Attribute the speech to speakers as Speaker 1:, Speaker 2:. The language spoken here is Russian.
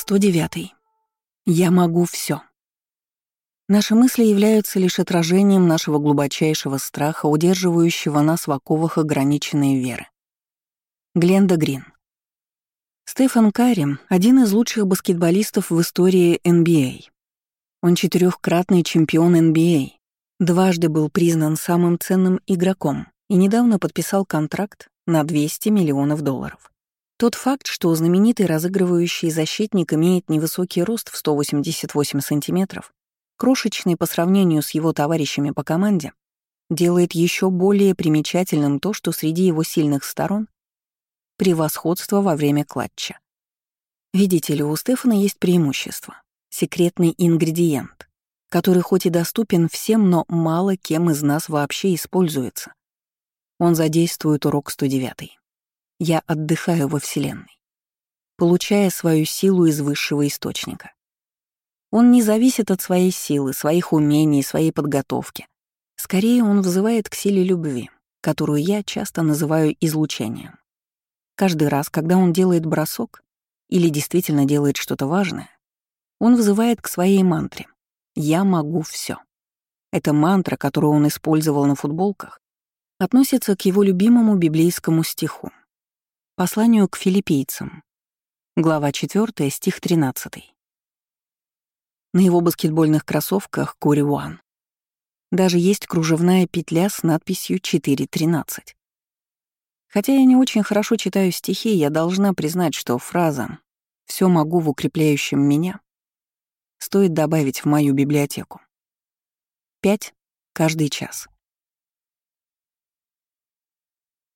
Speaker 1: 109. Я могу все. Наши мысли являются лишь отражением нашего глубочайшего страха, удерживающего нас в оковах ограниченной веры. Гленда Грин. Стефан Карри — один из лучших баскетболистов в истории NBA. Он 4-кратный чемпион NBA, дважды был признан самым ценным игроком и недавно подписал контракт на $200 миллионов. Тот факт, что знаменитый разыгрывающий защитник имеет невысокий рост в 188 сантиметров, крошечный по сравнению с его товарищами по команде, делает еще более примечательным то, что среди его сильных сторон — превосходство во время клатча. Видите ли, у Стефана есть преимущество — секретный ингредиент, который хоть и доступен всем, но мало кем из нас вообще используется. Он задействует урок 109. Я отдыхаю во Вселенной, получая свою силу из высшего источника. Он не зависит от своей силы, своих умений, своей подготовки. Скорее, он взывает к силе любви, которую я часто называю излучением. Каждый раз, когда он делает бросок или действительно делает что-то важное, он взывает к своей мантре «Я могу все». Эта мантра, которую он использовал на футболках, относится к его любимому библейскому стиху. Посланию к филиппийцам. Глава 4, стих 13. На его баскетбольных кроссовках Curry One даже есть кружевная петля с надписью 4.13. Хотя я не очень хорошо читаю стихи, я должна признать, что фраза «всё могу в укрепляющем меня» стоит добавить в мою библиотеку. 5 каждый час.